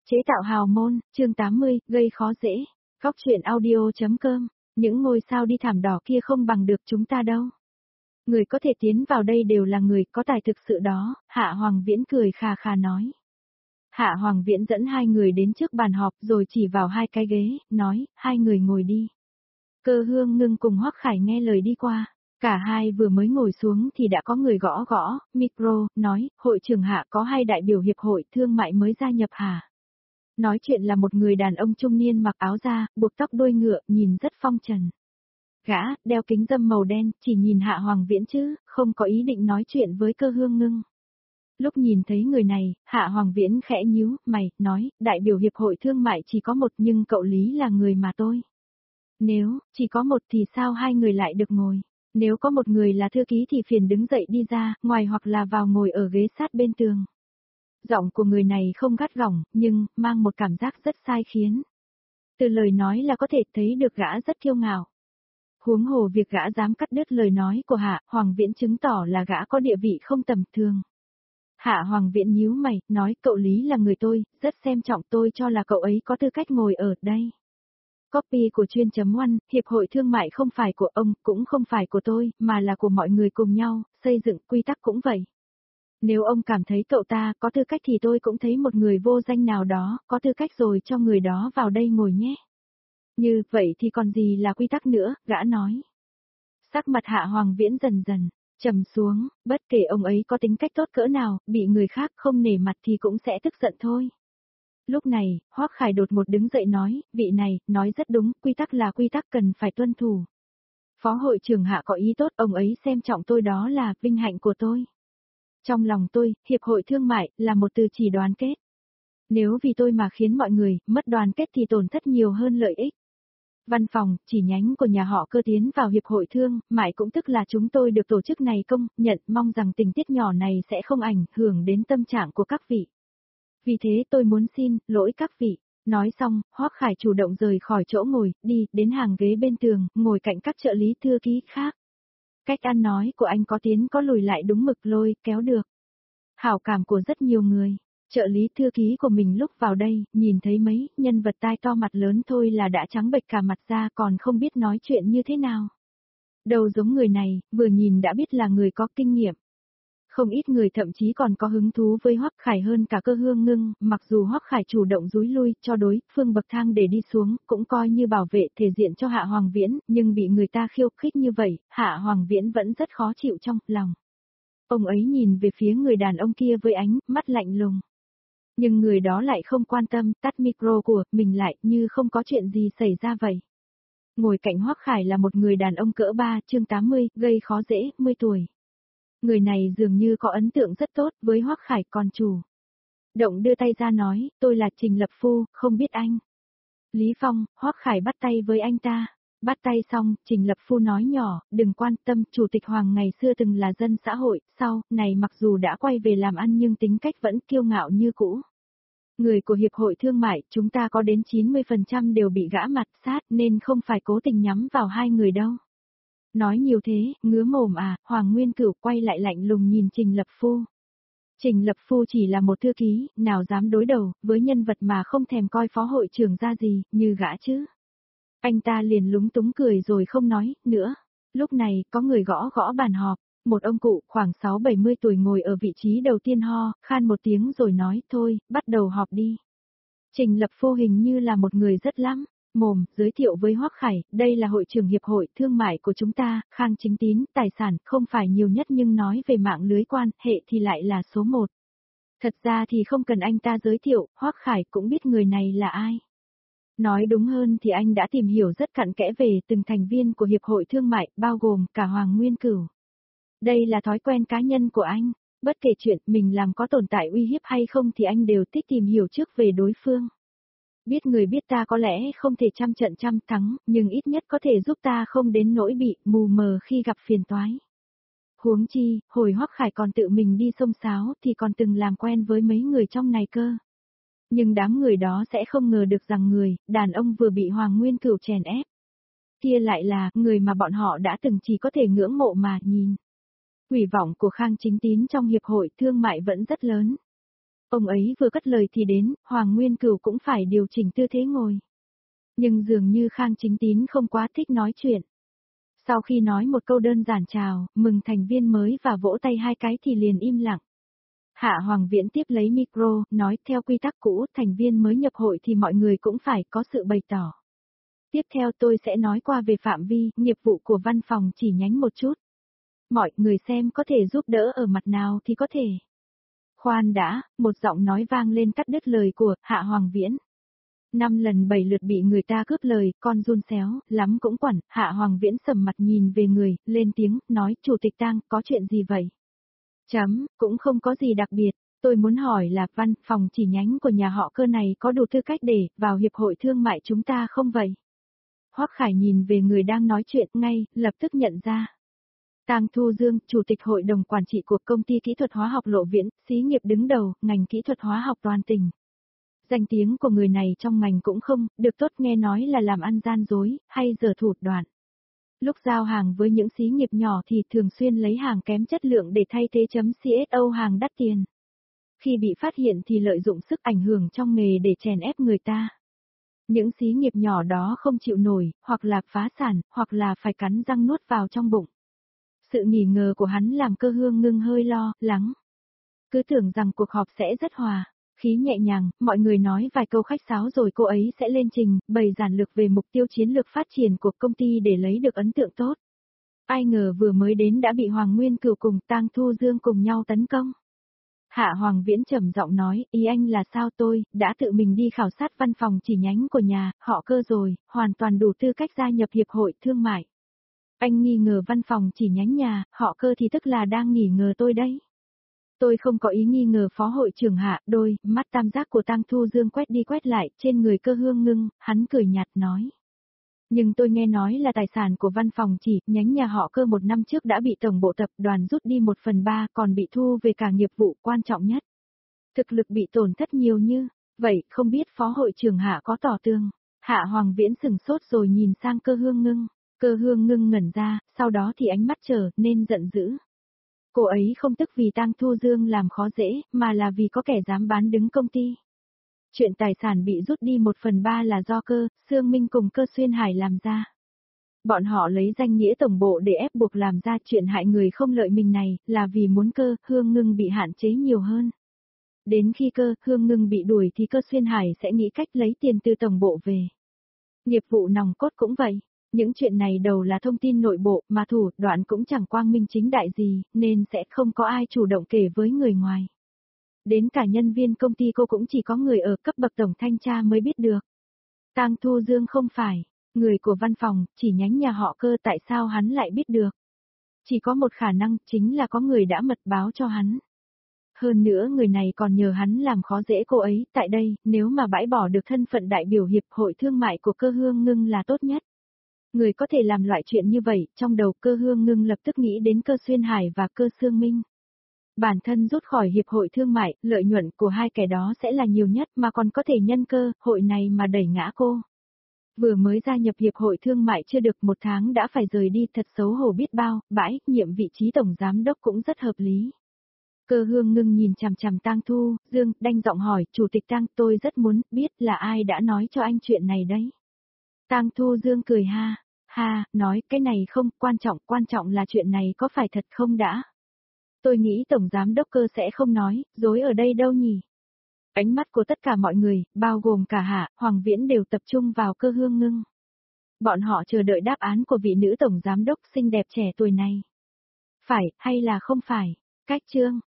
Chế tạo hào môn, chương 80, gây khó dễ. Góc truyện audio.com. Những ngôi sao đi thảm đỏ kia không bằng được chúng ta đâu. Người có thể tiến vào đây đều là người có tài thực sự đó, Hạ Hoàng Viễn cười khà khà nói. Hạ Hoàng Viễn dẫn hai người đến trước bàn họp rồi chỉ vào hai cái ghế, nói, hai người ngồi đi. Cơ Hương Ngưng cùng Hoắc Khải nghe lời đi qua. Cả hai vừa mới ngồi xuống thì đã có người gõ gõ, micro, nói, hội trưởng Hạ có hai đại biểu hiệp hội thương mại mới gia nhập hả? Nói chuyện là một người đàn ông trung niên mặc áo da, buộc tóc đuôi ngựa, nhìn rất phong trần. Gã, đeo kính râm màu đen, chỉ nhìn Hạ Hoàng Viễn chứ, không có ý định nói chuyện với Cơ Hương Ngưng. Lúc nhìn thấy người này, Hạ Hoàng Viễn khẽ nhíu mày, nói, đại biểu hiệp hội thương mại chỉ có một nhưng cậu Lý là người mà tôi. Nếu chỉ có một thì sao hai người lại được ngồi? Nếu có một người là thư ký thì phiền đứng dậy đi ra, ngoài hoặc là vào ngồi ở ghế sát bên tường. Giọng của người này không gắt gỏng, nhưng mang một cảm giác rất sai khiến. Từ lời nói là có thể thấy được gã rất kiêu ngạo. Huống hồ việc gã dám cắt đứt lời nói của Hạ Hoàng Viễn chứng tỏ là gã có địa vị không tầm thường. Hạ Hoàng Viễn nhíu mày, nói cậu Lý là người tôi, rất xem trọng, tôi cho là cậu ấy có tư cách ngồi ở đây. Copy của chuyên.one, hiệp hội thương mại không phải của ông, cũng không phải của tôi, mà là của mọi người cùng nhau, xây dựng quy tắc cũng vậy. Nếu ông cảm thấy cậu ta có tư cách thì tôi cũng thấy một người vô danh nào đó, có tư cách rồi cho người đó vào đây ngồi nhé. Như vậy thì còn gì là quy tắc nữa, gã nói. Sắc mặt Hạ Hoàng Viễn dần dần trầm xuống, bất kể ông ấy có tính cách tốt cỡ nào, bị người khác không nể mặt thì cũng sẽ tức giận thôi. Lúc này, Hoắc Khải đột một đứng dậy nói, vị này, nói rất đúng, quy tắc là quy tắc cần phải tuân thủ. Phó hội trưởng Hạ có ý tốt, ông ấy xem trọng tôi đó là vinh hạnh của tôi. Trong lòng tôi, hiệp hội thương mại, là một từ chỉ đoàn kết. Nếu vì tôi mà khiến mọi người, mất đoàn kết thì tổn thất nhiều hơn lợi ích. Văn phòng, chỉ nhánh của nhà họ Cơ tiến vào hiệp hội thương, mại cũng tức là chúng tôi được tổ chức này công nhận, mong rằng tình tiết nhỏ này sẽ không ảnh hưởng đến tâm trạng của các vị. Vì thế tôi muốn xin lỗi các vị. Nói xong, Hoắc Khải chủ động rời khỏi chỗ ngồi, đi đến hàng ghế bên tường, ngồi cạnh các trợ lý thư ký khác. Cách ăn nói của anh có tiến có lùi lại đúng mực lôi kéo được hảo cảm của rất nhiều người. Trợ lý thư ký của mình lúc vào đây, nhìn thấy mấy nhân vật tai to mặt lớn thôi là đã trắng bệch cả mặt ra, còn không biết nói chuyện như thế nào. Đâu giống người này, vừa nhìn đã biết là người có kinh nghiệm. Không ít người thậm chí còn có hứng thú với Hoắc Khải hơn cả Cơ Hương Ngưng, mặc dù Hoắc Khải chủ động dúi lui cho đối phương bậc thang để đi xuống, cũng coi như bảo vệ thể diện cho Hạ Hoàng Viễn, nhưng bị người ta khiêu khích như vậy, Hạ Hoàng Viễn vẫn rất khó chịu trong lòng. Ông ấy nhìn về phía người đàn ông kia với ánh mắt lạnh lùng. Nhưng người đó lại không quan tâm, tắt micro của mình lại như không có chuyện gì xảy ra vậy. Ngồi cạnh Hoắc Khải là một người đàn ông cỡ 3, chương 80, gây khó dễ, 10 tuổi. Người này dường như có ấn tượng rất tốt với Hoắc Khải còn chủ. Động đưa tay ra nói, tôi là Trình Lập Phu, không biết anh. Lý Phong, Hoắc Khải bắt tay với anh ta. Bắt tay xong, Trình Lập Phu nói nhỏ, đừng quan tâm, Chủ tịch Hoàng ngày xưa từng là dân xã hội, sau, này mặc dù đã quay về làm ăn nhưng tính cách vẫn kiêu ngạo như cũ. Người của Hiệp hội Thương mại, chúng ta có đến 90% đều bị gã mặt sát nên không phải cố tình nhắm vào hai người đâu. Nói nhiều thế, ngứa mồm à, Hoàng Nguyên Cửu quay lại lạnh lùng nhìn Trình Lập Phu. Trình Lập Phu chỉ là một thư ký, nào dám đối đầu với nhân vật mà không thèm coi phó hội trưởng ra gì, như gã chứ. Anh ta liền lúng túng cười rồi không nói nữa. Lúc này, có người gõ gõ bàn họp. Một ông cụ khoảng 6-70 tuổi ngồi ở vị trí đầu tiên ho, khan một tiếng rồi nói, thôi, bắt đầu họp đi. Trình Lập Phu hình như là một người rất lắm. Mồm, giới thiệu với Hoắc Khải, đây là hội trưởng hiệp hội thương mại của chúng ta, Khang Chính Tín, tài sản không phải nhiều nhất nhưng nói về mạng lưới quan hệ thì lại là số 1. Thật ra thì không cần anh ta giới thiệu, Hoắc Khải cũng biết người này là ai. Nói đúng hơn thì anh đã tìm hiểu rất cặn kẽ về từng thành viên của hiệp hội thương mại, bao gồm cả Hoàng Nguyên Cửu. Đây là thói quen cá nhân của anh, bất kể chuyện mình làm có tồn tại uy hiếp hay không thì anh đều thích tìm hiểu trước về đối phương. Biết người biết ta có lẽ không thể trăm trận trăm thắng, nhưng ít nhất có thể giúp ta không đến nỗi bị mù mờ khi gặp phiền toái. Huống chi, hồi Hoắc Khải còn tự mình đi xông xáo thì còn từng làm quen với mấy người trong này cơ. Nhưng đám người đó sẽ không ngờ được rằng người, đàn ông vừa bị Hoàng Nguyên Cửu chèn ép. Kia lại là người mà bọn họ đã từng chỉ có thể ngưỡng mộ mà nhìn. Ủy vọng của Khang Chính Tín trong hiệp hội thương mại vẫn rất lớn. Ông ấy vừa cất lời thì đến, Hoàng Nguyên Cửu cũng phải điều chỉnh tư thế ngồi. Nhưng dường như Khang Chính Tín không quá thích nói chuyện. Sau khi nói một câu đơn giản chào, mừng thành viên mới và vỗ tay 2 cái thì liền im lặng. Hạ Hoàng Viễn tiếp lấy micro, nói theo quy tắc cũ, thành viên mới nhập hội thì mọi người cũng phải có sự bày tỏ. Tiếp theo tôi sẽ nói qua về phạm vi, nghiệp vụ của văn phòng chỉ nhánh một chút. Mọi người xem có thể giúp đỡ ở mặt nào thì có thể. Khoan đã, một giọng nói vang lên cắt đứt lời của Hạ Hoàng Viễn. 5 lần 7 lượt bị người ta cướp lời, con run xéo, lắm cũng quẩn, Hạ Hoàng Viễn sầm mặt nhìn về người, lên tiếng, nói, Chủ tịch Tang, có chuyện gì vậy? Cũng không có gì đặc biệt, tôi muốn hỏi là văn phòng chỉ nhánh của nhà họ Cơ này có đủ tư cách để vào hiệp hội thương mại chúng ta không vậy? Hoắc Khải nhìn về người đang nói chuyện ngay, lập tức nhận ra. Tang Thu Dương, Chủ tịch Hội đồng Quản trị của Công ty Kỹ thuật Hóa học Lộ Viễn, xí nghiệp đứng đầu, ngành kỹ thuật hóa học toàn tỉnh. Danh tiếng của người này trong ngành cũng không, được tốt nghe nói là làm ăn gian dối, hay giở thủ đoạn. Lúc giao hàng với những xí nghiệp nhỏ thì thường xuyên lấy hàng kém chất lượng để thay thế CSO hàng đắt tiền. Khi bị phát hiện thì lợi dụng sức ảnh hưởng trong nghề để chèn ép người ta. Những xí nghiệp nhỏ đó không chịu nổi, hoặc là phá sản, hoặc là phải cắn răng nuốt vào trong bụng. Sự nghi ngờ của hắn làm Cơ Hương Ngưng hơi lo lắng. Cứ tưởng rằng cuộc họp sẽ rất hòa, khí nhẹ nhàng, mọi người nói vài câu khách sáo rồi cô ấy sẽ lên trình, bày giản lược về mục tiêu chiến lược phát triển của công ty để lấy được ấn tượng tốt. Ai ngờ vừa mới đến đã bị Hoàng Nguyên Cửu cùng Tang Thu Dương cùng nhau tấn công. Hạ Hoàng Viễn trầm giọng nói, ý anh là sao? Tôi đã tự mình đi khảo sát văn phòng chỉ nhánh của nhà họ Cơ rồi, hoàn toàn đủ tư cách gia nhập hiệp hội thương mại. Anh nghi ngờ văn phòng chỉ nhánh nhà họ Cơ thì tức là đang nghi ngờ tôi đấy. Tôi không có ý nghi ngờ phó hội trưởng Hạ. Đôi mắt tam giác của Tang Thu Dương quét đi quét lại trên người Cơ Hương Ngưng, hắn cười nhạt nói. Nhưng tôi nghe nói là tài sản của văn phòng chỉ nhánh nhà họ Cơ 1 năm trước đã bị tổng bộ tập đoàn rút đi 1/3 còn bị thu về cả nghiệp vụ quan trọng nhất. Thực lực bị tổn thất nhiều như, vậy không biết phó hội trưởng Hạ có tỏ tường. Hạ Hoàng Viễn sừng sốt rồi nhìn sang Cơ Hương Ngưng. Cơ Hương Ngưng ngẩn ra, sau đó thì ánh mắt trở nên giận dữ. Cô ấy không tức vì Tang Thu Dương làm khó dễ, mà là vì có kẻ dám bán đứng công ty. Chuyện tài sản bị rút đi 1/3 là do Cơ, Sương Minh cùng Cơ Xuyên Hải làm ra. Bọn họ lấy danh nghĩa tổng bộ để ép buộc làm ra chuyện hại người không lợi mình này, là vì muốn Cơ, Hương Ngưng bị hạn chế nhiều hơn. Đến khi Cơ, Hương Ngưng bị đuổi thì Cơ Xuyên Hải sẽ nghĩ cách lấy tiền từ tổng bộ về. Nghiệp vụ nòng cốt cũng vậy. Những chuyện này đầu là thông tin nội bộ mà thủ đoạn cũng chẳng quang minh chính đại gì, nên sẽ không có ai chủ động kể với người ngoài. Đến cả nhân viên công ty cô cũng chỉ có người ở cấp bậc tổng thanh tra mới biết được. Tang Thu Dương không phải người của văn phòng, chỉ nhánh nhà họ Cơ, tại sao hắn lại biết được? Chỉ có một khả năng, chính là có người đã mật báo cho hắn. Hơn nữa người này còn nhờ hắn làm khó dễ cô ấy, tại đây, nếu mà bãi bỏ được thân phận đại biểu hiệp hội thương mại của Cơ Hương Ngưng là tốt nhất. Người có thể làm loại chuyện như vậy, trong đầu Cơ Hương Ngưng lập tức nghĩ đến Cơ Xuyên Hải và Cơ Sương Minh. Bản thân rút khỏi hiệp hội thương mại, lợi nhuận của hai kẻ đó sẽ là nhiều nhất mà còn có thể nhân cơ hội này mà đẩy ngã cô. Vừa mới gia nhập hiệp hội thương mại chưa được 1 tháng đã phải rời đi, thật xấu hổ biết bao, bãi nhiệm vị trí tổng giám đốc cũng rất hợp lý. Cơ Hương Ngưng nhìn chằm chằm Tang Thu Dương, đanh giọng hỏi, Chủ tịch Tang, tôi rất muốn biết là ai đã nói cho anh chuyện này đấy. Tang Thu Dương cười ha, nói cái này không quan trọng là chuyện này có phải thật không đã. Tôi nghĩ Tổng Giám đốc Cơ sẽ không nói, dối ở đây đâu nhỉ. Ánh mắt của tất cả mọi người, bao gồm cả Hạ, Hoàng Viễn đều tập trung vào Cơ Hương Ngưng. Bọn họ chờ đợi đáp án của vị nữ Tổng Giám đốc xinh đẹp trẻ tuổi này. Phải, hay là không phải? Cách chương.